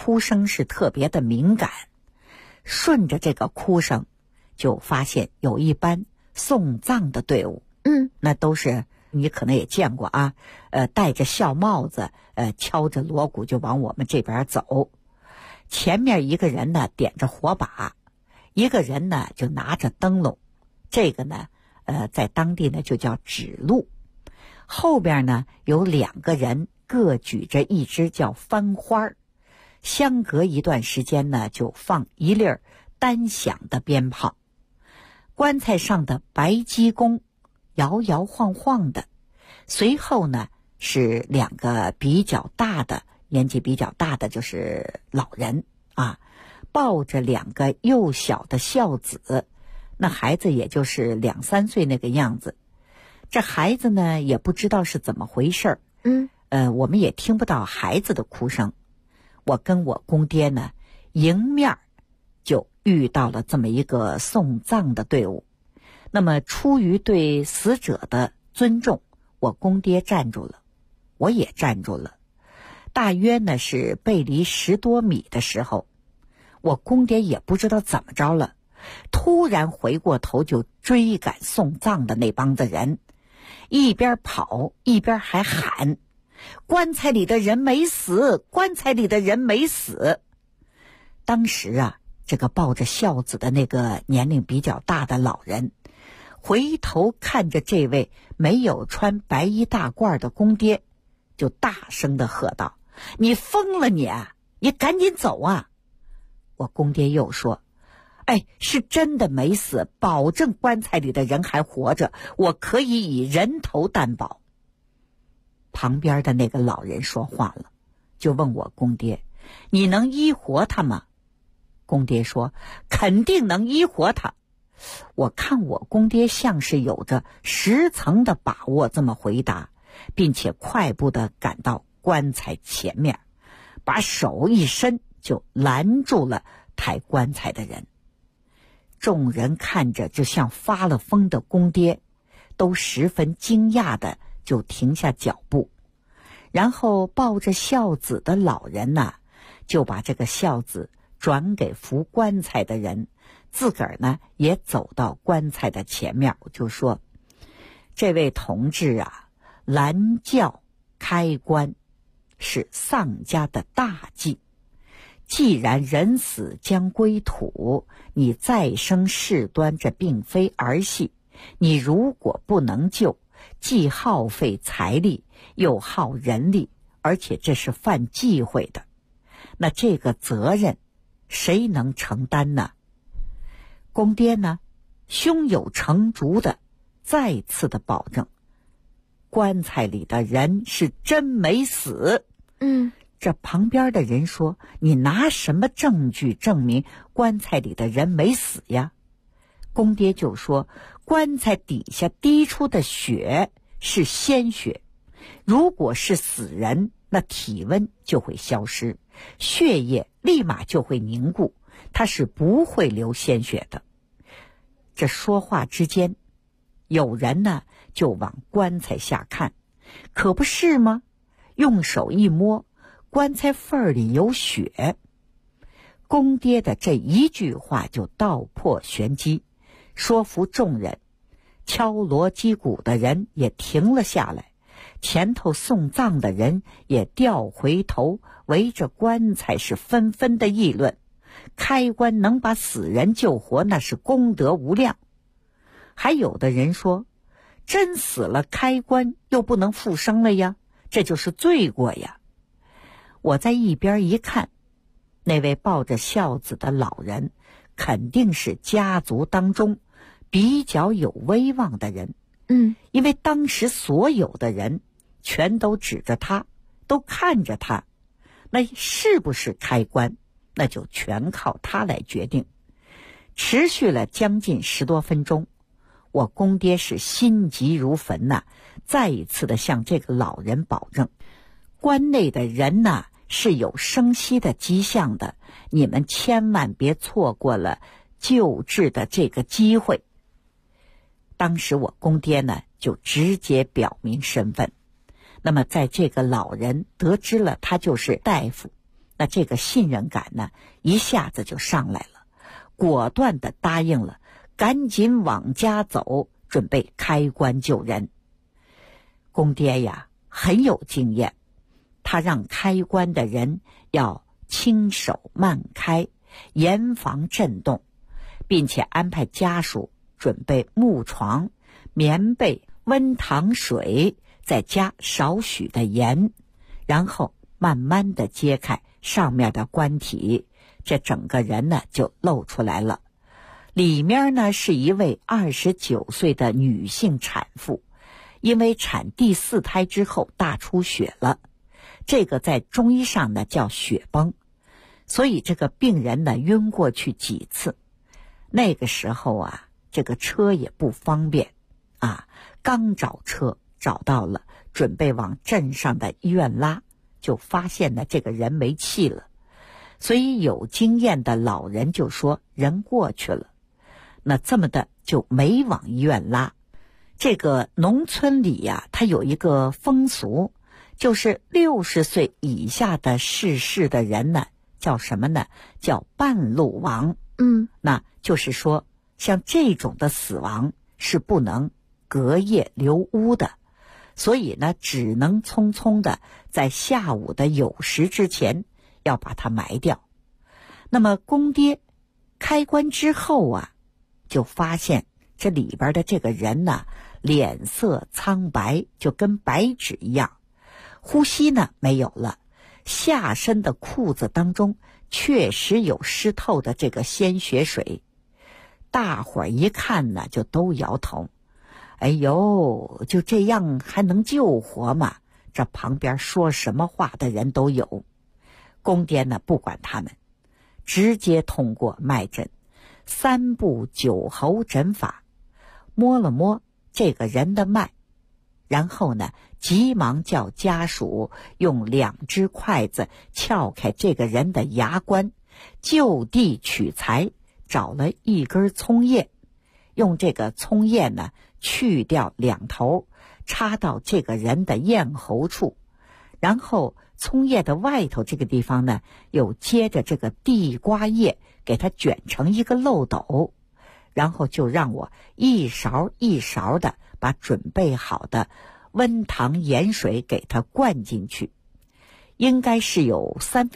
哭声是特别的敏感，顺着这个哭声就发现有一班送葬的队伍，那都是你可能也见过啊，戴着孝帽子，敲着锣鼓就往我们这边走。前面一个人呢点着火把，一个人呢就拿着灯笼，这个呢在当地呢就叫指路。后边呢有2个人各举着一支叫翻花，相隔一段时间呢就放一粒单响的鞭炮。棺材上的白鸡公摇摇晃晃的，随后呢是2个比较大的，年纪比较大的就是老人啊，抱着2个幼小的孝子，那孩子也就是2、3岁那个样子。这孩子呢也不知道是怎么回事，我们也听不到孩子的哭声。我跟我公爹呢迎面就遇到了这么一个送葬的队伍。那么出于对死者的尊重，我公爹站住了，我也站住了。大约呢是背离10多米的时候，我公爹也不知道怎么着了，突然回过头就追赶送葬的那帮子人，一边跑一边还喊：棺材里的人没死，棺材里的人没死。当时啊，这个抱着孝子的那个年龄比较大的老人回头看着这位没有穿白衣大褂的公爹，就大声地喝道：你疯了你赶紧走啊！我公爹又说：是真的没死，保证棺材里的人还活着，我可以以人头担保。旁边的那个老人说话了，就问我公爹：你能医活他吗？公爹说：肯定能医活他。我看我公爹像是有着10层的把握这么回答，并且快步地赶到棺材前面，把手一伸就拦住了抬棺材的人。众人看着就像发了疯的公爹，都十分惊讶的就停下脚步。然后抱着孝子的老人呢，就把这个孝子转给扶棺材的人，自个儿呢也走到棺材的前面，就说：这位同志啊，拦轿开棺是丧家的大忌，既然人死将归土，你再生事端这并非儿戏，你如果不能救，既耗费财力又耗人力，而且这是犯忌讳的，那这个责任谁能承担呢？公爹呢胸有成竹的再次的保证，棺材里的人是真没死。这旁边的人说：你拿什么证据证明棺材里的人没死呀？公爹就说：棺材底下滴出的血是鲜血，如果是死人，那体温就会消失，血液立马就会凝固，它是不会流鲜血的。这说话之间，有人呢就往棺材下看，可不是吗？用手一摸，棺材缝里有血。公爹的这一句话就道破玄机，说服众人。敲锣击鼓的人也停了下来，前头送葬的人也掉回头，围着棺材是纷纷的议论。开棺能把死人救活，那是功德无量。还有的人说，真死了开棺又不能复生了呀，这就是罪过呀。我在一边一看，那位抱着孝子的老人肯定是家族当中比较有威望的人，因为当时所有的人全都指着他，都看着他，那是不是开棺，那就全靠他来决定。持续了将近10多分钟，我公爹是心急如焚呐，再一次的向这个老人保证，关内的人呐是有生息的迹象的，你们千万别错过了救治的这个机会。当时我公爹呢就直接表明身份。那么在这个老人得知了他就是大夫， 那这个信任感呢，一下子就上来了，果断地答应了，赶紧往家走，准备开棺救人。公爹呀，很有经验，他让开棺的人要轻手慢开，严防震动，并且安排家属准备木床、棉被、温糖水，再加少许的盐，然后慢慢地揭开上面的棺体，这整个人呢就露出来了。里面呢是一位29岁的女性产妇，因为产第4胎之后大出血了，这个在中医上呢叫血崩，所以这个病人呢晕过去几次。那个时候啊，这个车也不方便啊，刚找车找到了，准备往镇上的医院拉，就发现呢这个人没气了。所以有经验的老人就说人过去了，那这么的就没往医院拉。这个农村里呀，它有一个风俗，就是60岁以下的逝世的人呢，叫什么呢？叫半路亡。那就是说像这种的死亡是不能隔夜留屋的，所以呢只能匆匆的在下午的酉时之前要把它埋掉。那么公爹开棺之后啊，就发现这里边的这个人呢，脸色苍白，就跟白纸一样，呼吸呢没有了，下身的裤子当中确实有湿透的这个鲜血水。大伙儿一看呢，就都摇头，哎呦，就这样还能救活吗？这旁边说什么话的人都有。公爹呢不管他们，直接通过脉诊3步9候诊法，摸了摸这个人的脉，然后呢急忙叫家属用2只筷子撬开这个人的牙关，就地取材，找了一根葱叶，用这个葱叶呢去掉2头，插到这个人的咽喉处，然后葱叶的外头这个地方呢又接着这个地瓜叶给它卷成一个漏斗，然后就让我一勺一勺的把准备好的温糖盐水给它灌进去，应该是有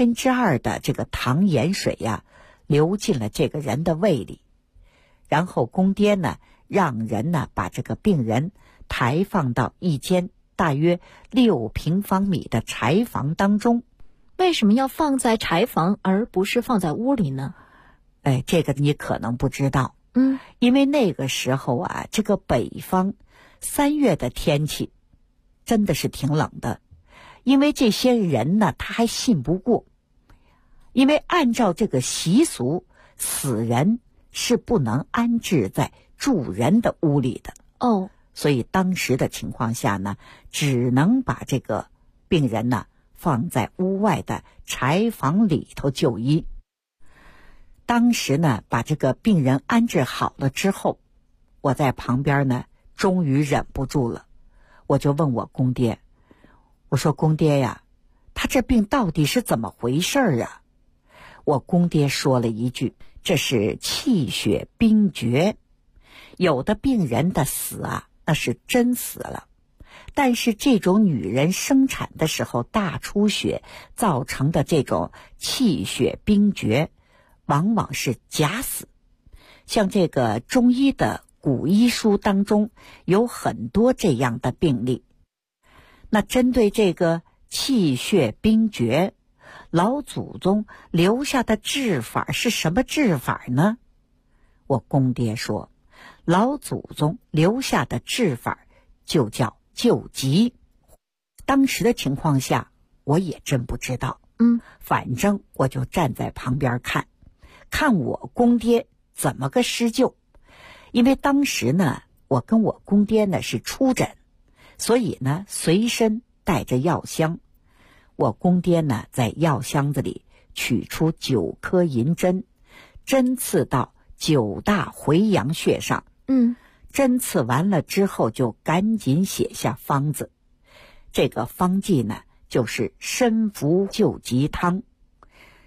2/3的这个糖盐水呀流进了这个人的胃里。然后公爹呢让人呢把这个病人抬放到一间大约6平方米的柴房当中。 为什么要放在柴房而不是放在屋里呢？ 这个你可能不知道。因为那个时候啊，这个北方3月的天气真的是挺冷的，因为这些人呢他还信不过，因为按照这个习俗，死人是不能安置在住人的屋里的。所以当时的情况下呢，只能把这个病人呢放在屋外的柴房里头就医。当时呢把这个病人安置好了之后，我在旁边呢终于忍不住了，我就问我公爹，我说公爹呀，他这病到底是怎么回事啊？我公爹说了一句，这是气血冰绝。有的病人的死啊，那是真死了，但是这种女人生产的时候大出血造成的这种气血冰绝，往往是假死。像这个中医的古医书当中有很多这样的病例。那针对这个气血冰绝，老祖宗留下的治法是什么治法呢？我公爹说，老祖宗留下的治法就叫救急。当时的情况下我也真不知道，反正我就站在旁边看我公爹怎么个施救。因为当时呢我跟我公爹呢是出诊，所以呢随身带着药箱。我公爹呢在药箱子里取出9颗银针，针刺到9大回阳穴上。针刺完了之后就赶紧写下方子。这个方剂呢就是参服救急汤。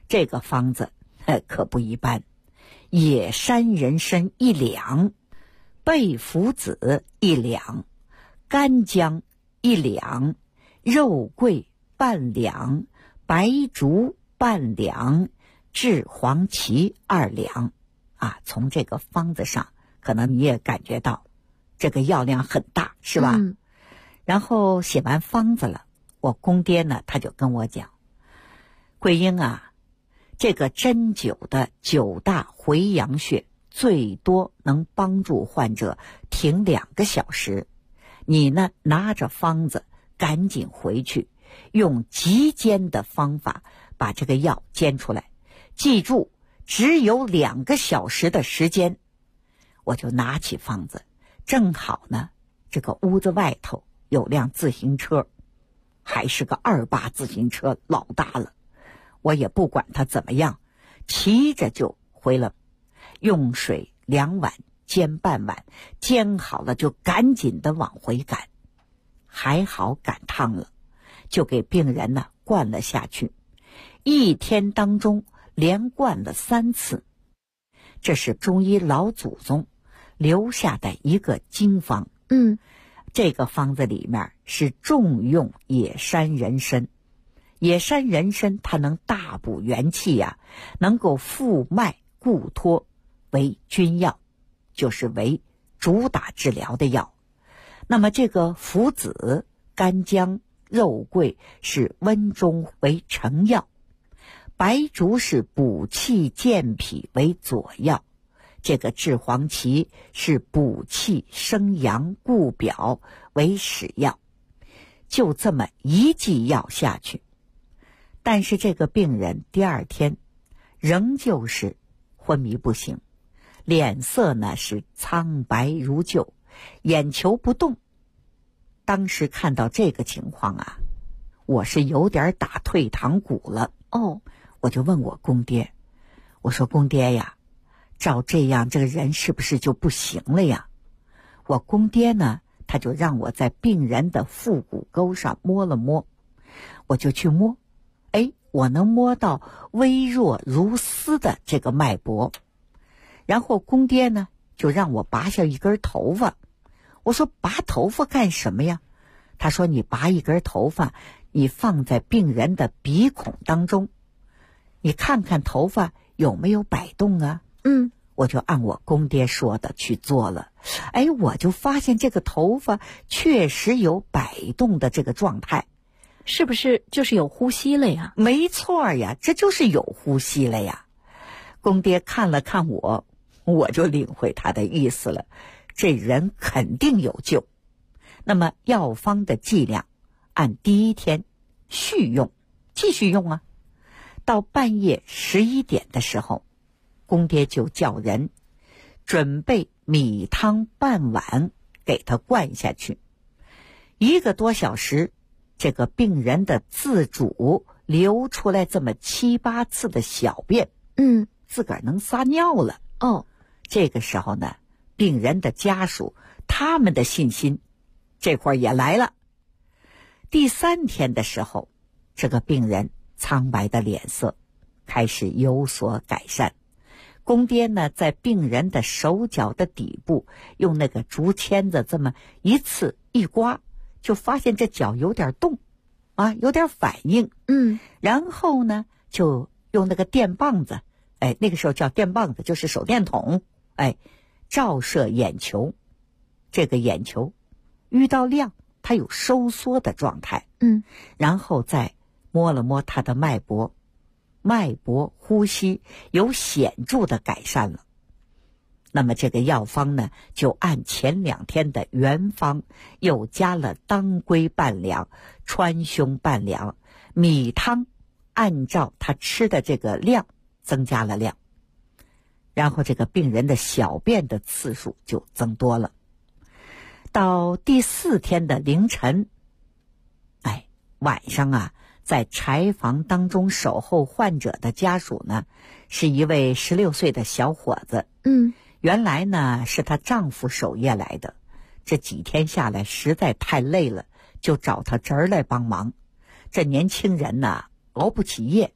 这个方子可不一般，野山人参1两，贝附子1两，干姜1两，肉桂半两，白术半两，炙黄芪2两。从这个方子上，可能你也感觉到这个药量很大，是吧？然后写完方子了，我公爹呢，他就跟我讲，桂英啊，这个针灸的9大回阳穴最多能帮助患者停2个小时。你呢，拿着方子赶紧回去，用极煎的方法把这个药煎出来，记住只有2个小时的时间。我就拿起方子，正好呢，这个屋子外头有辆自行车，还是个2把自行车，老大了。我也不管它怎么样，骑着就回了，用水2碗煎半碗，煎好了就赶紧的往回赶。还好赶趟了，就给病人呢灌了下去，1天当中连灌了3次。这是中医老祖宗留下的一个经方。这个方子里面是重用野山人参。野山人参它能大补元气呀，能够复脉固脱，为君药，就是为主打治疗的药。那么这个附子、干姜、肉桂是温中为成药，白术是补气健脾为佐药，这个炙黄芪是补气生阳固表为始药。就这么一剂药下去，但是这个病人第2天仍旧是昏迷不醒，脸色呢是苍白如旧，眼球不动。当时看到这个情况啊，我是有点打退堂鼓了。我就问我公爹，我说公爹呀，照这样这个人是不是就不行了呀？我公爹呢，他就让我在病人的腹股沟上摸了摸，我就去摸，我能摸到微弱如丝的这个脉搏。然后公爹呢就让我拔下一根头发。我说拔头发干什么呀？他说你拔一根头发，你放在病人的鼻孔当中，你看看头发有没有摆动啊？我就按我公爹说的去做了。我就发现这个头发确实有摆动的这个状态。 是不是就是有呼吸了呀？ 没错呀，这就是有呼吸了呀。公爹看了看我，我就领会他的意思了，这人肯定有救。那么药方的剂量按第1天续用，继续用啊。到半夜11点的时候，公爹就叫人准备米汤半碗给他灌下去。1个多小时，这个病人的自主流出来这么7、8次的小便，自个儿能撒尿了。这个时候呢，病人的家属他们的信心这块也来了。第3天的时候，这个病人苍白的脸色开始有所改善。公爹呢，在病人的手脚的底部用那个竹签子这么一次一刮，就发现这脚有点动有点反应。然后呢就用那个电棒子，那个时候叫电棒子，就是手电筒，照射眼球。这个眼球遇到亮，它有收缩的状态。然后再摸了摸它的脉搏，脉搏呼吸有显著的改善了。那么这个药方呢，就按前2天的原方，又加了当归半两，川芎半两，米汤按照他吃的这个量增加了量，然后这个病人的小便的次数就增多了。到第4天的凌晨，晚上啊，在柴房当中守候患者的家属呢，是一位16岁的小伙子。原来呢是她丈夫守夜来的，这几天下来实在太累了，就找他侄儿来帮忙。这年轻人呢熬不起夜，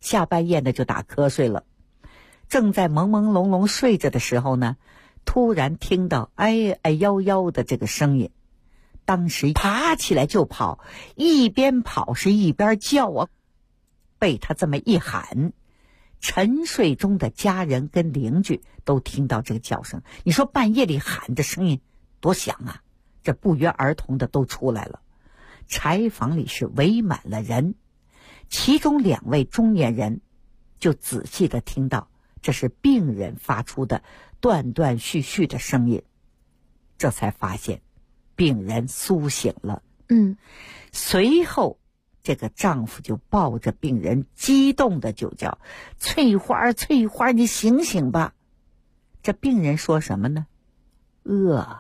下半夜呢就打瞌睡了。正在朦朦胧胧睡着的时候呢，突然听到哎哎呦呦的这个声音，当时爬起来就跑，一边跑是一边叫啊。被他这么一喊，沉睡中的家人跟邻居都听到这个叫声。你说半夜里喊的声音多响啊，这不约而同的都出来了。柴房里是围满了人，其中2位中年人就仔细的听到这是病人发出的断断续续的声音，这才发现病人苏醒了。随后这个丈夫就抱着病人激动的就叫：翠花，翠花，你醒醒吧。这病人说什么呢？饿，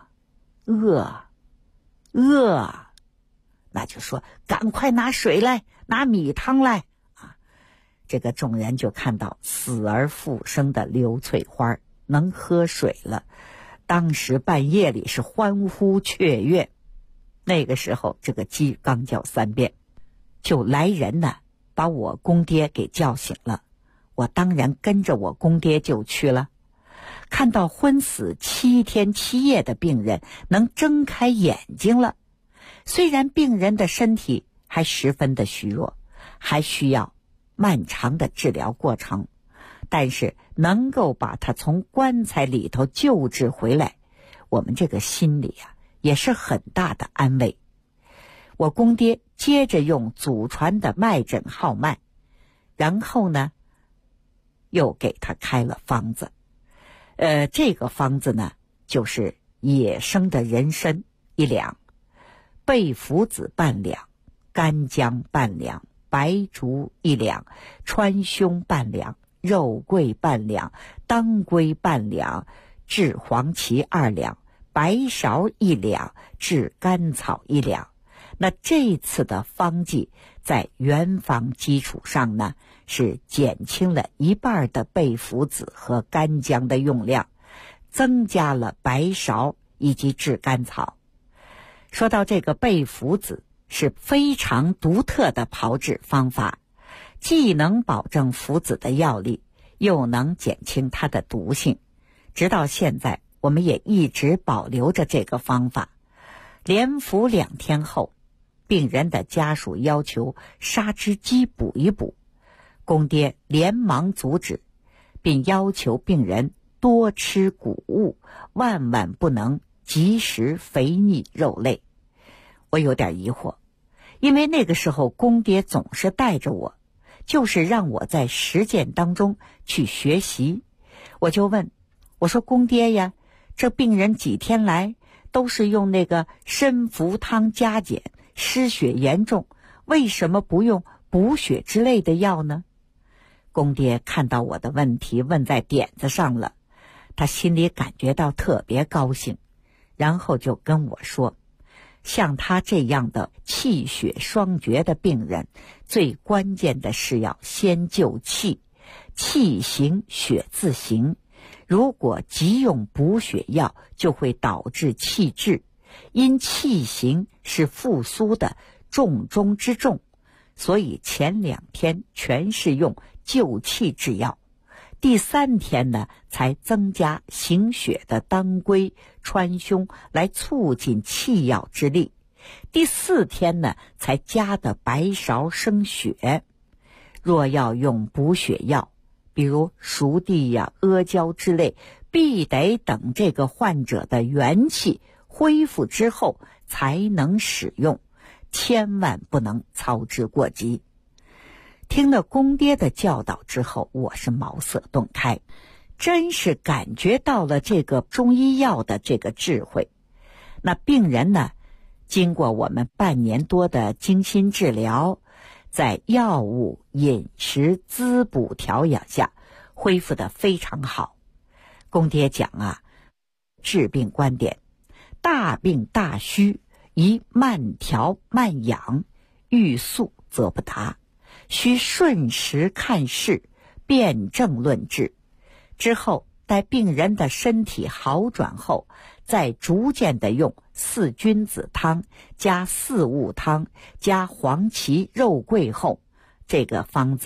那就说赶快拿水来，拿米汤来啊！这个众人就看到死而复生的刘翠花能喝水了，当时半夜里是欢呼雀跃。那个时候这个鸡刚叫3遍，就来人呢，把我公爹给叫醒了。我当然跟着我公爹就去了。看到昏死7天7夜的病人能睁开眼睛了，虽然病人的身体还十分的虚弱，还需要漫长的治疗过程，但是能够把他从棺材里头救治回来，我们这个心里啊也是很大的安慰。我公爹接着用祖传的脉诊号脉，然后呢又给他开了方子。这个方子呢就是野生的人参1两，贝附子半两，干姜半两，白术1两，川芎半两，肉桂半两，当归半两，炙黄芪2两，白芍1两，炙甘草1两。那这次的方剂在原方基础上呢，是减轻了1半的贝附子和干姜的用量，增加了白芍以及炙甘草。说到这个贝附子是非常独特的炮制方法，既能保证附子的药力，又能减轻它的毒性。直到现在我们也一直保留着这个方法。连服2天后，病人的家属要求杀只鸡补一补，公爹连忙阻止，并要求病人多吃谷物，万万不能及时肥腻肉类。我有点疑惑，因为那个时候公爹总是带着我，就是让我在实践当中去学习。我就问，我说公爹呀，这病人几天来都是用那个参服汤加减，失血严重，为什么不用补血之类的药呢？公爹看到我的问题问在点子上了，他心里感觉到特别高兴，然后就跟我说，像他这样的气血双绝的病人，最关键的是要先救气，气行血自行，如果急用补血药，就会导致气滞，因气行是复苏的重中之重，所以前2天全是用救气之药，第3天呢才增加行血的当归、川芎来促进气药之力，第4天呢才加的白芍生血。若要用补血药，比如熟地呀、阿胶之类，必得等这个患者的元气恢复之后才能使用，千万不能操之过急。听了公爹的教导之后，我是茅塞顿开，真是感觉到了这个中医药的这个智慧。那病人呢，经过我们半年多的精心治疗，在药物、饮食、滋补调养下，恢复得非常好。公爹讲啊，治病观点，大病大虚，宜慢调慢养，欲速则不达，需顺时看势，辨证论治。之后待病人的身体好转后，再逐渐的用4君子汤加4物汤加黄芪肉桂后，这个方子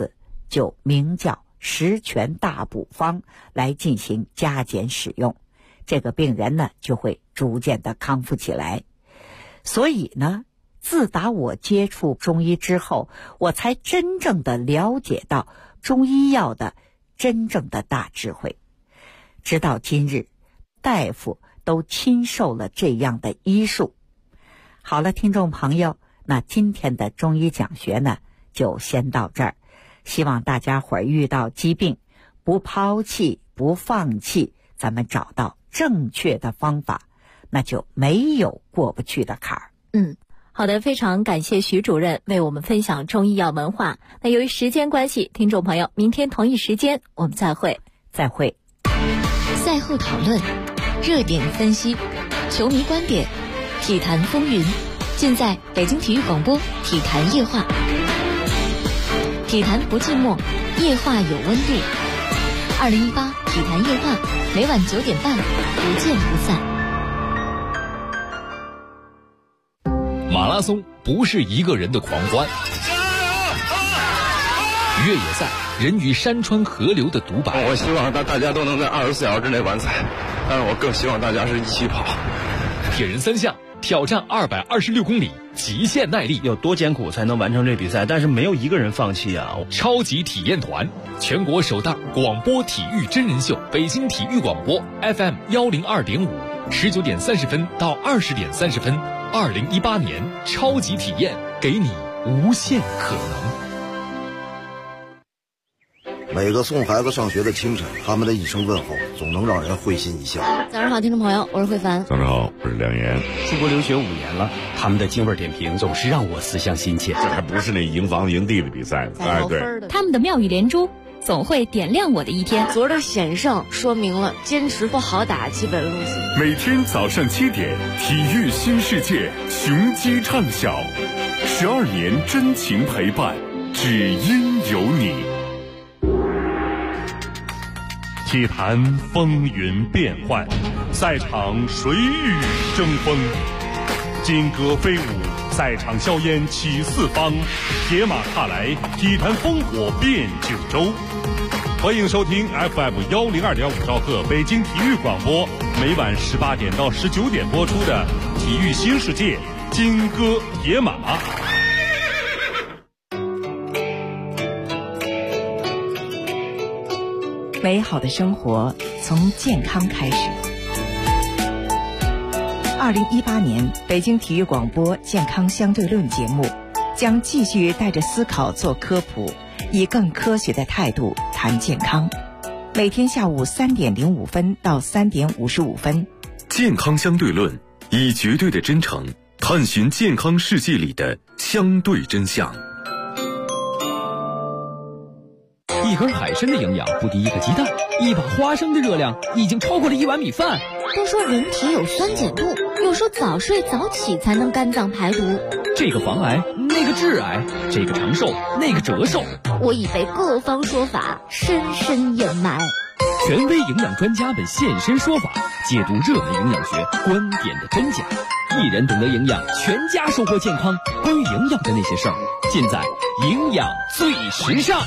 就名叫十全大补方来进行加减使用，这个病人呢就会逐渐的康复起来。所以呢，自打我接触中医之后，我才真正的了解到中医药的真正的大智慧。直到今日，大夫都亲受了这样的医术。好了，听众朋友，那今天的中医讲学呢，就先到这儿。希望大家伙儿遇到疾病，不抛弃，不放弃，咱们找到正确的方法，那就没有过不去的坎儿。 好的，非常感谢徐主任为我们分享中医药文化。那由于时间关系，听众朋友，明天同一时间我们再会。 赛后讨论，热点分析，球迷观点，体坛风云，尽在北京体育广播体坛夜话。体坛不寂寞，夜话有温度。2018体坛夜话，每晚9点半，不见不散。 马拉松不是一个人的狂欢，越野赛人与山川河流的独白。 我希望大家都能在24小时之内完赛，但是我更希望大家是一起跑。 铁人三项挑战226公里，极限耐力， 有多艰苦才能完成这比赛，但是没有一个人放弃啊！ 超级体验团，全国首档广播体育真人秀，北京体育广播 FM 102.5，19点30分到20点30分，2018年超级体验，给你无限可能。 每个送孩子上学的清晨，他们的一声问候总能让人会心一笑。 早上好，听众朋友，我是慧凡。 早上好，我是梁岩。 出国留学5年了，他们的京味点评总是让我思乡心切。 这还不是那营房营地的比赛呢，哎，对， 他们的妙语连珠总会点亮我的一天。 昨儿的险胜说明了坚持不好打基本路线。 每天早上7点，体育新世界，雄鸡唱晓，12年真情陪伴，只因有你。体坛风云变幻，赛场谁与争锋？金戈飞舞，赛场硝烟起四方，铁马踏来，体坛烽火遍九州。欢迎收听 FM 102.5兆赫北京体育广播，每晚18点到19点播出的《体育新世界》金戈铁马。 美好的生活从健康开始。2018年北京体育广播健康相对论节目将继续带着思考做科普，以更科学的态度谈健康。每天下午3点05分到3点55分， 健康相对论，以绝对的真诚探寻健康世界里的相对真相。 一根海参的营养不敌一个鸡蛋，一把花生的热量已经超过了1碗米饭。 都说人体有酸碱度，又说早睡早起才能肝脏排毒。 这个防癌，那个致癌，这个长寿，那个折寿。 我已被各方说法深深掩埋。 权威营养专家们现身说法，解读热门营养学观点的真假。一人懂得营养，全家收获健康。关于营养的那些事儿，尽在营养最时尚。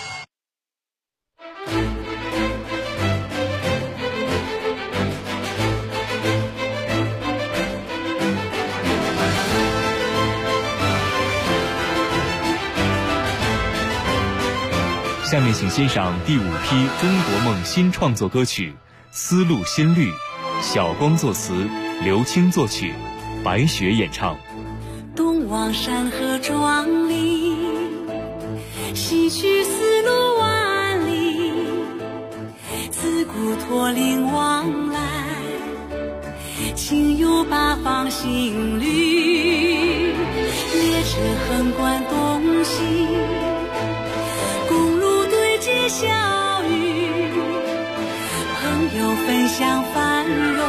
下面请欣赏第5批中国梦新创作歌曲《丝路新绿》，小光作词，刘青作曲，白雪演唱。 东望山河壮丽，西去丝路万里，自古驼铃往来，情有八方新绿。列车横贯东西，小雨，朋友分享繁荣，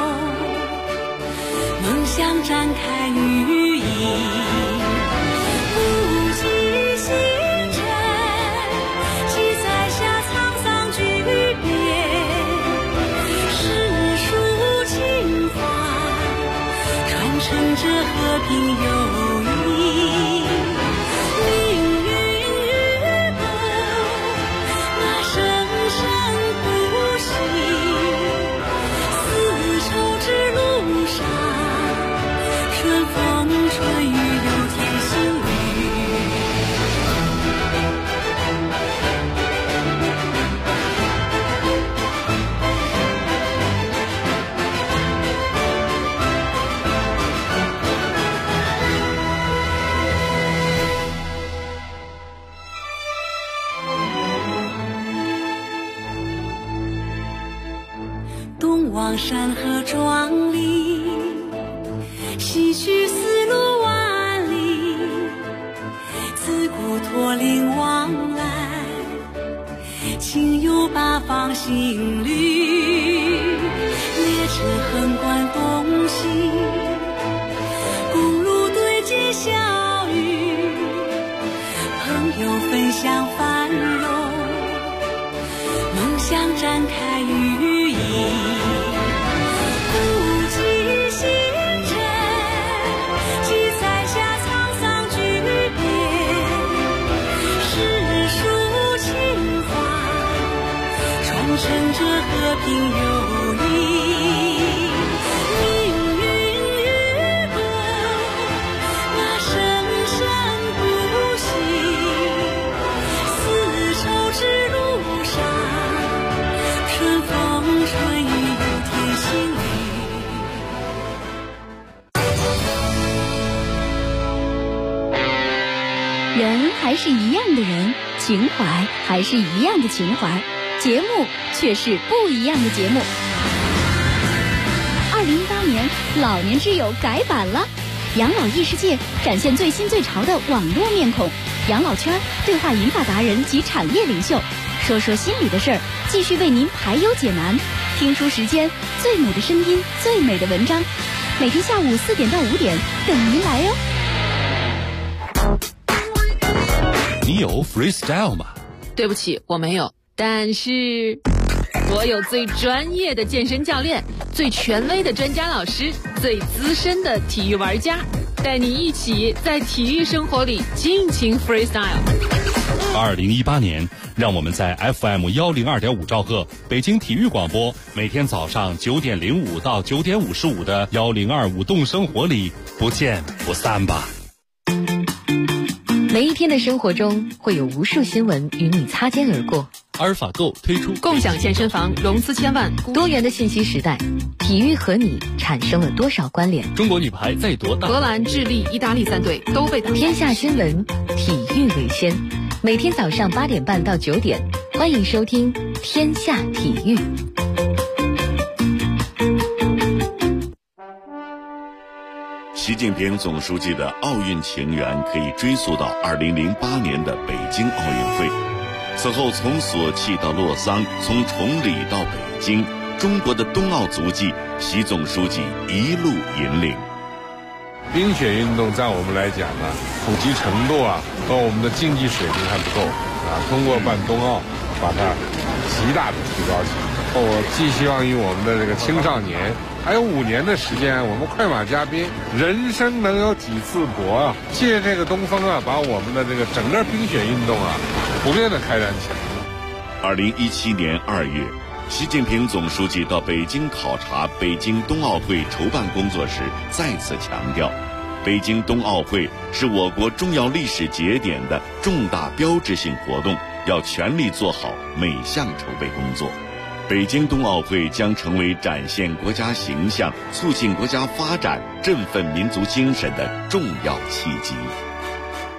梦想展开羽翼，不计星辰，记载下沧桑巨变，诗书情怀，传承着和平友谊。命运日薄， 仰望山河壮丽，西去丝路万里，自古驼铃往来，情有八方行旅，列车横贯东西，公路对接小雨，朋友分享繁荣，梦想展开羽翼，不计星辰，记载下沧桑巨变，世俗情怀传承着和平友谊。命运与共，那生生不息，丝绸之路上，春风春雨有天心语。 人还是一样的人，情怀还是一样的情怀，节目却是不一样的节目。2018年，老年之友改版了，养老异世界展现最新最潮的网络面孔，养老圈对话银发达人及产业领袖，说说心里的事儿，继续为您排忧解难。听书时间，最美的声音，最美的文章，每天下午4点到5点等您来哟。 你有 freestyle 吗？ 对不起，我没有，但是我有最专业的健身教练，最权威的专家老师，最资深的体育玩家，带你一起在体育生活里尽情 freestyle。 2018年，让我们在 FM 102.5兆赫北京体育广播，每天早上9点05到9点55的102舞动生活里不见不散吧。 每一天的生活中会有无数新闻与你擦肩而过。 阿尔法购推出共享健身房融资千万， 多元的信息时代，体育和你产生了多少关联？ 中国女排再夺大荷兰、智利、意大利3队都被打。 天下新闻，体育为先。每天早上8点半到9点，欢迎收听天下体育。 习近平总书记的奥运情缘可以追溯到2008年的北京奥运会。此后从索契到洛桑，从崇礼到北京，中国的冬奥足迹，习总书记一路引领。 冰雪运动在我们来讲呢，普及程度和我们的竞技水平还不够通过办冬奥，把它极大的提高起来。我寄希望于我们的这个青少年，还有5年的时间，我们快马加鞭，人生能有几次搏借这个东风把我们的这个整个冰雪运动普遍的开展起来。 2017年2月，习近平总书记到北京考察北京冬奥会筹办工作时，再次强调，北京冬奥会是我国重要历史节点的重大标志性活动，要全力做好每项筹备工作。北京冬奥会将成为展现国家形象、促进国家发展、振奋民族精神的重要契机。